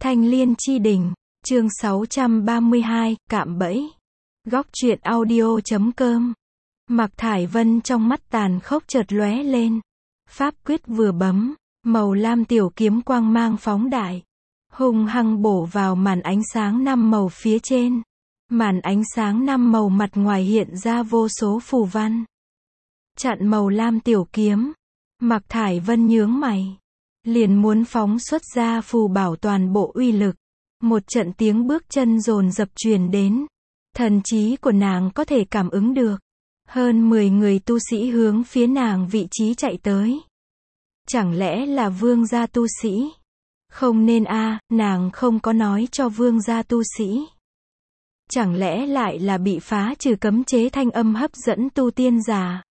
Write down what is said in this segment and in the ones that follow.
Thanh Liên Chi Đỉnh, chương 632, cạm bẫy. Góc truyện audio.com. Mạc Thải Vân trong mắt tàn khốc chợt lóe lên. Pháp quyết vừa bấm, màu lam tiểu kiếm quang mang phóng đại, hung hăng bổ vào màn ánh sáng 5 màu phía trên. Màn ánh sáng 5 màu mặt ngoài hiện ra vô số phù văn. Chặn màu lam tiểu kiếm. Mạc Thải Vân nhướng mày, liền muốn phóng xuất ra phù bảo toàn bộ uy lực. Một trận tiếng bước chân dồn dập truyền đến. Thần trí của nàng có thể cảm ứng được. Hơn 10 người tu sĩ hướng phía nàng vị trí chạy tới. Chẳng lẽ là vương gia tu sĩ? Không nên a, nàng không có nói cho vương gia tu sĩ. Chẳng lẽ lại là bị phá trừ cấm chế thanh âm hấp dẫn tu tiên giả?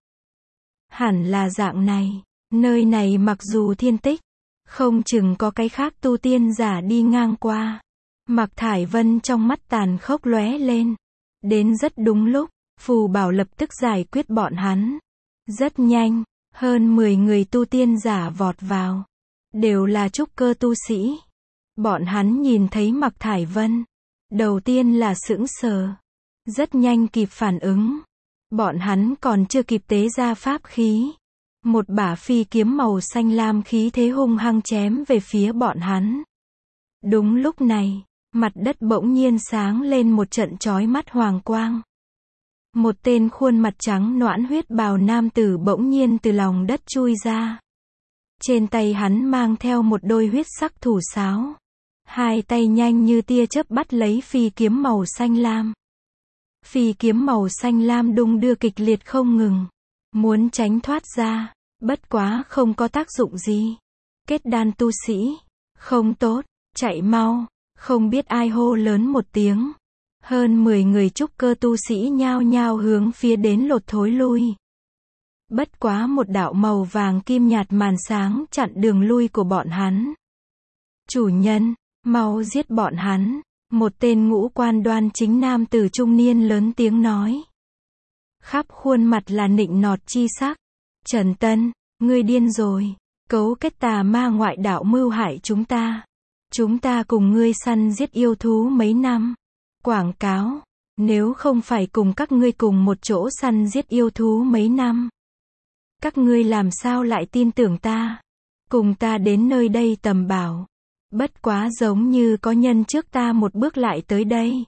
Hẳn là dạng này. Nơi này mặc dù thiên tích, không chừng có cái khác tu tiên giả đi ngang qua. Mạc Thải Vân trong mắt tàn khốc lóe lên. Đến rất đúng lúc, phù bảo lập tức giải quyết bọn hắn. Rất nhanh, hơn 10 người tu tiên giả vọt vào. Đều là trúc cơ tu sĩ. Bọn hắn nhìn thấy Mạc Thải Vân. Đầu tiên là sững sờ. Rất nhanh kịp phản ứng. Bọn hắn còn chưa kịp tế ra pháp khí. Một bả phi kiếm màu xanh lam khí thế hung hăng chém về phía bọn hắn. Đúng lúc này, mặt đất bỗng nhiên sáng lên một trận chói mắt hoàng quang. Một tên khuôn mặt trắng nõn huyết bào nam tử bỗng nhiên từ lòng đất chui ra. Trên tay hắn mang theo một đôi huyết sắc thủ sáo. Hai tay nhanh như tia chớp bắt lấy phi kiếm màu xanh lam. Phi kiếm màu xanh lam đung đưa kịch liệt không ngừng. Muốn tránh thoát ra, bất quá không có tác dụng gì. Kết đan tu sĩ, không tốt, chạy mau. Không biết ai hô lớn một tiếng. Hơn 10 người trúc cơ tu sĩ nhao nhao hướng phía đến lột thối lui. Bất quá một đạo màu vàng kim nhạt màn sáng chặn đường lui của bọn hắn. Chủ nhân, mau giết bọn hắn. Một tên ngũ quan đoan chính nam tử trung niên lớn tiếng nói. Khắp khuôn mặt là nịnh nọt chi sắc. Trần Tân, ngươi điên rồi. Cấu kết tà ma ngoại đạo mưu hại chúng ta. Chúng ta cùng ngươi săn giết yêu thú mấy năm. Quảng cáo, nếu không phải cùng các ngươi cùng một chỗ săn giết yêu thú mấy năm. Các ngươi làm sao lại tin tưởng ta? Cùng ta đến nơi đây tầm bảo. Bất quá giống như có nhân trước ta một bước lại tới đây.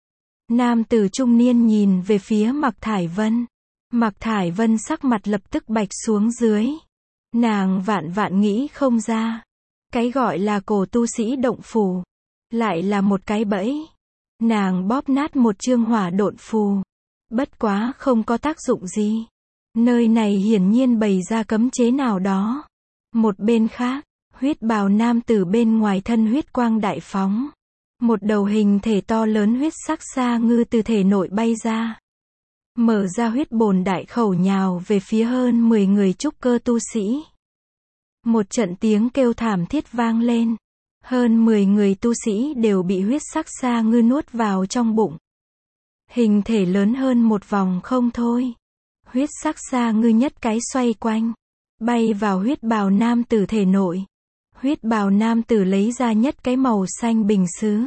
Nam tử trung niên nhìn về phía Mạc Thải Vân. Mạc Thải Vân sắc mặt lập tức bạch xuống dưới. Nàng vạn nghĩ không ra. Cái gọi là cổ tu sĩ động phù, lại là một cái bẫy. Nàng bóp nát một chương hỏa độn phù. Bất quá không có tác dụng gì. Nơi này hiển nhiên bày ra cấm chế nào đó. Một bên khác, huyết bào nam tử bên ngoài thân huyết quang đại phóng. Một đầu hình thể to lớn huyết sắc sa ngư từ thể nội bay ra. Mở ra huyết bồn đại khẩu nhào về phía hơn 10 người trúc cơ tu sĩ. Một trận tiếng kêu thảm thiết vang lên. Hơn 10 người tu sĩ đều bị huyết sắc sa ngư nuốt vào trong bụng. Hình thể lớn hơn một vòng không thôi. Huyết sắc sa ngư nhất cái xoay quanh. Bay vào huyết bào nam tử thể nội. Huyết bào nam tử lấy ra nhất cái màu xanh bình sứ.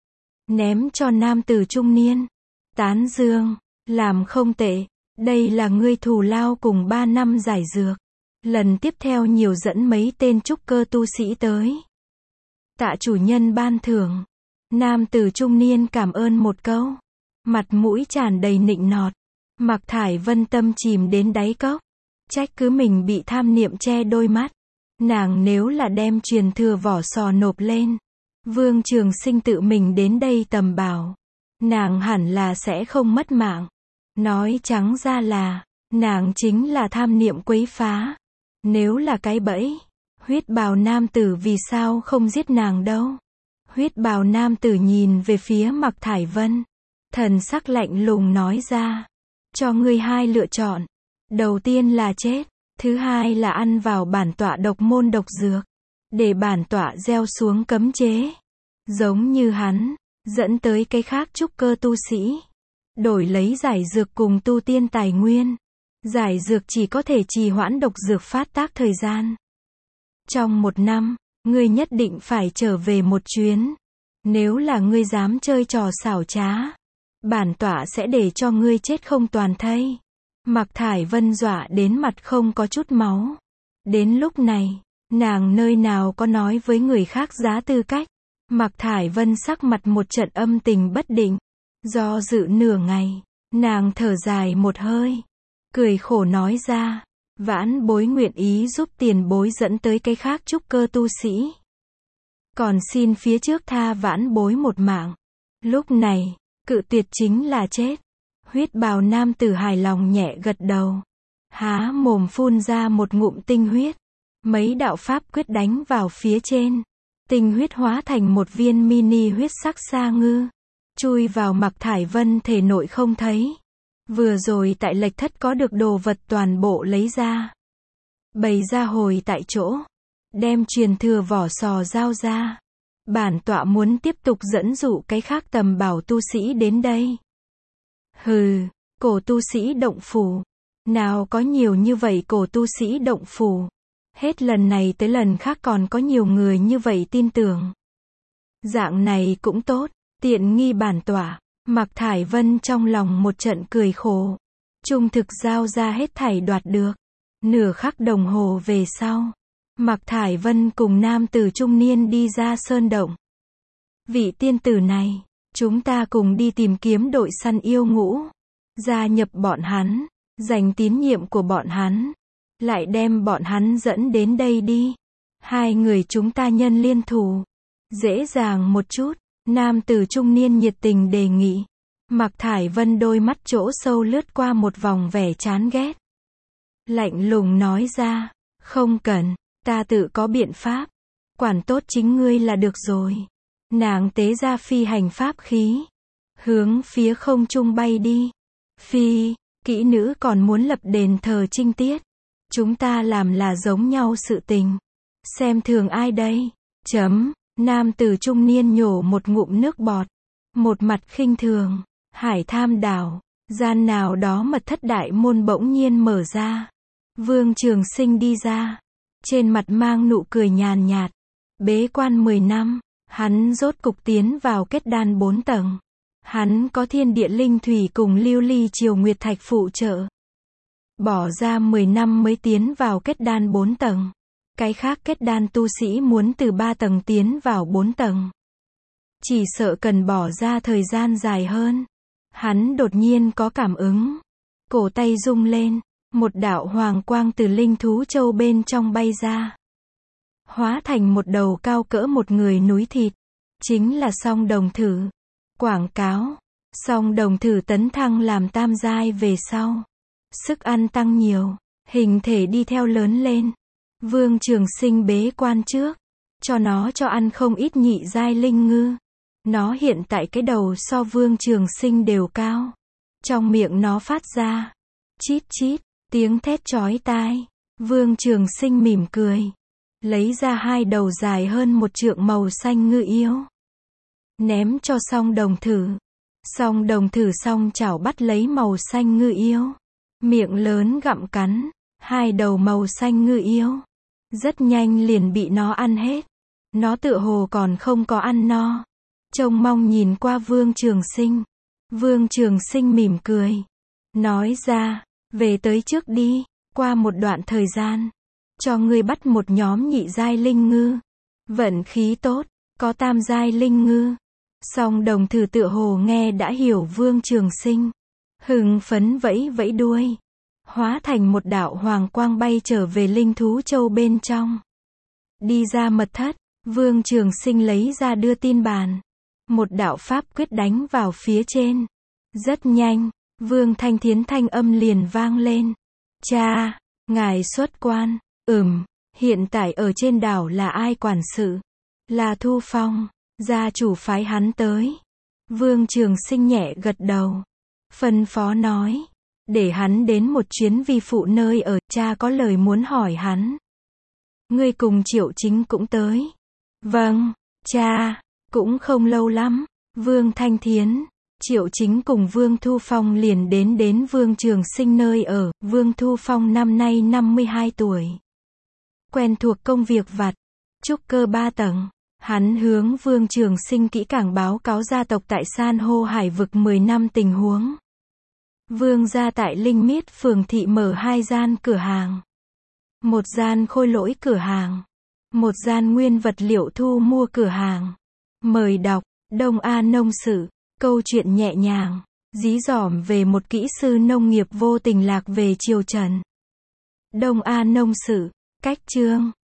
Ném cho nam tử trung niên. Tán dương, làm không tệ. Đây là ngươi thù lao cùng 3 năm giải dược. Lần tiếp theo nhiều dẫn mấy tên trúc cơ tu sĩ tới. Tạ chủ nhân ban thưởng. Nam tử trung niên cảm ơn một câu. Mặt mũi tràn đầy nịnh nọt. Mạc Thải Vân tâm chìm đến đáy cốc. Trách cứ mình bị tham niệm che đôi mắt. Nàng nếu là đem truyền thừa vỏ sò nộp lên. Vương Trường Sinh tự mình đến đây tầm bảo. Nàng hẳn là sẽ không mất mạng. Nói trắng ra là, nàng chính là tham niệm quấy phá. Nếu là cái bẫy, huyết bào nam tử vì sao không giết nàng đâu? Huyết bào nam tử nhìn về phía Mạc Thải Vân. Thần sắc lạnh lùng nói ra. Cho ngươi 2 lựa chọn. Đầu tiên là chết. Thứ hai là ăn vào bản tọa độc môn độc dược. Để bản tọa gieo xuống cấm chế. Giống như hắn, dẫn tới cái khác trúc cơ tu sĩ. Đổi lấy giải dược cùng tu tiên tài nguyên. Giải dược chỉ có thể trì hoãn độc dược phát tác thời gian. Trong 1 năm, ngươi nhất định phải trở về một chuyến. Nếu là ngươi dám chơi trò xảo trá, bản tọa sẽ để cho ngươi chết không toàn thây. Mạc Thải Vân dọa đến mặt không có chút máu. Đến lúc này, nàng nơi nào có nói với người khác giá tư cách. Mạc Thải Vân sắc mặt một trận âm tình bất định. Do dự nửa ngày, nàng thở dài một hơi. Cười khổ nói ra, vãn bối nguyện ý giúp tiền bối dẫn tới cái khác trúc cơ tu sĩ. Còn xin phía trước tha vãn bối một mạng. Lúc này, cự tuyệt chính là chết. Huyết bào nam tử hài lòng nhẹ gật đầu. Há mồm phun ra một ngụm tinh huyết. Mấy đạo pháp quyết đánh vào phía trên. Tinh huyết hóa thành một viên mini huyết sắc sa ngư. Chui vào Mạc Thải Vân thể nội không thấy. Vừa rồi tại lệch thất có được đồ vật toàn bộ lấy ra. Bày ra hồi tại chỗ. Đem truyền thừa vỏ sò giao ra. Bản tọa muốn tiếp tục dẫn dụ cái khác tầm bảo tu sĩ đến đây. Hừ, cổ tu sĩ động phủ. Nào có nhiều như vậy cổ tu sĩ động phủ. Hết lần này tới lần khác còn có nhiều người như vậy tin tưởng. Dạng này cũng tốt, tiện nghi bản tọa. Mạc Thải Vân trong lòng một trận cười khổ. Trung thực giao ra hết thảy đoạt được. Nửa khắc đồng hồ về sau, Mạc Thải Vân cùng nam tử trung niên đi ra sơn động. Vị tiên tử này, chúng ta cùng đi tìm kiếm đội săn yêu ngũ. Gia nhập bọn hắn, giành tín nhiệm của bọn hắn. Lại đem bọn hắn dẫn đến đây đi. Hai người chúng ta nhân liên thủ. Dễ dàng một chút, nam tử trung niên nhiệt tình đề nghị. Mạc Thải Vân đôi mắt chỗ sâu lướt qua một vòng vẻ chán ghét. Lạnh lùng nói ra, không cần, ta tự có biện pháp. Quản tốt chính ngươi là được rồi. Nàng tế ra phi hành pháp khí. Hướng phía không trung bay đi. Phi, kỹ nữ còn muốn lập đền thờ trinh tiết. Chúng ta làm là giống nhau sự tình. Xem thường ai đây? Nam tử trung niên nhổ một ngụm nước bọt. Một mặt khinh thường. Hải Tham đảo. Gian nào đó mật thất đại môn bỗng nhiên mở ra. Vương Trường Sinh đi ra. Trên mặt mang nụ cười nhàn nhạt. Bế quan 10 năm. Hắn rốt cục tiến vào kết đan 4 tầng. Hắn có thiên địa linh thủy cùng lưu ly triều nguyệt thạch phụ trợ. Bỏ ra 10 năm mới tiến vào kết đan 4 tầng. Cái khác kết đan tu sĩ muốn từ 3 tầng tiến vào 4 tầng. Chỉ sợ cần bỏ ra thời gian dài hơn. Hắn đột nhiên có cảm ứng. Cổ tay rung lên. Một đạo hoàng quang từ linh thú châu bên trong bay ra. Hóa thành một đầu cao cỡ một người núi thịt. Chính là song đồng thử. Quảng cáo. Song đồng thử tấn thăng làm tam giai về sau. Sức ăn tăng nhiều. Hình thể đi theo lớn lên. Vương Trường Sinh bế quan trước. Cho nó cho ăn không ít nhị giai linh ngư. Nó hiện tại cái đầu so Vương Trường Sinh đều cao. Trong miệng nó phát ra. Chít chít. Tiếng thét chói tai. Vương Trường Sinh mỉm cười. Lấy ra 2 đầu dài hơn 1 trượng màu xanh ngư yêu. Ném cho song đồng thử. Song đồng thử song chảo bắt lấy màu xanh ngư yêu. Miệng lớn gặm cắn. 2 đầu màu xanh ngư yêu. Rất nhanh liền bị nó ăn hết. Nó tựa hồ còn không có ăn no. Trông mong nhìn qua Vương Trường Sinh. Vương Trường Sinh mỉm cười. Nói ra, về tới trước đi. Qua một đoạn thời gian. Cho ngươi bắt một nhóm nhị giai linh ngư. Vận khí tốt, có tam giai linh ngư. Song đồng thử tựa hồ nghe đã hiểu Vương Trường Sinh. Hưng phấn vẫy vẫy đuôi. Hóa thành một đạo hoàng quang bay trở về linh thú châu bên trong. Đi ra mật thất, Vương Trường Sinh lấy ra đưa tin bàn. Một đạo pháp quyết đánh vào phía trên. Rất nhanh, Vương Thanh Thiến thanh âm liền vang lên. Cha, ngài xuất quan. Hiện tại ở trên đảo là ai quản sự? Là Thu Phong, gia chủ phái hắn tới. Vương Trường Sinh nhẹ gật đầu. Phân phó nói. Để hắn đến một chuyến vi phụ nơi ở, cha có lời muốn hỏi hắn. Ngươi cùng Triệu Chính cũng tới. Vâng, cha, cũng không lâu lắm. Vương Thanh Thiến, Triệu Chính cùng Vương Thu Phong liền đến Vương Trường Sinh nơi ở. Vương Thu Phong năm nay 52 tuổi. Quen thuộc công việc vặt. trúc cơ 3 tầng. Hắn hướng Vương Trường Sinh kỹ càng báo cáo gia tộc tại san hô hải vực 10 năm tình huống. Vương gia tại Linh Miết phường thị mở 2 gian cửa hàng. Một gian khôi lỗi cửa hàng. Một gian nguyên vật liệu thu mua cửa hàng. Mời đọc, Đông A Nông Sự, câu chuyện nhẹ nhàng, dí dỏm về một kỹ sư nông nghiệp vô tình lạc về triều Trần. Đông A Nông Sự, cách chương.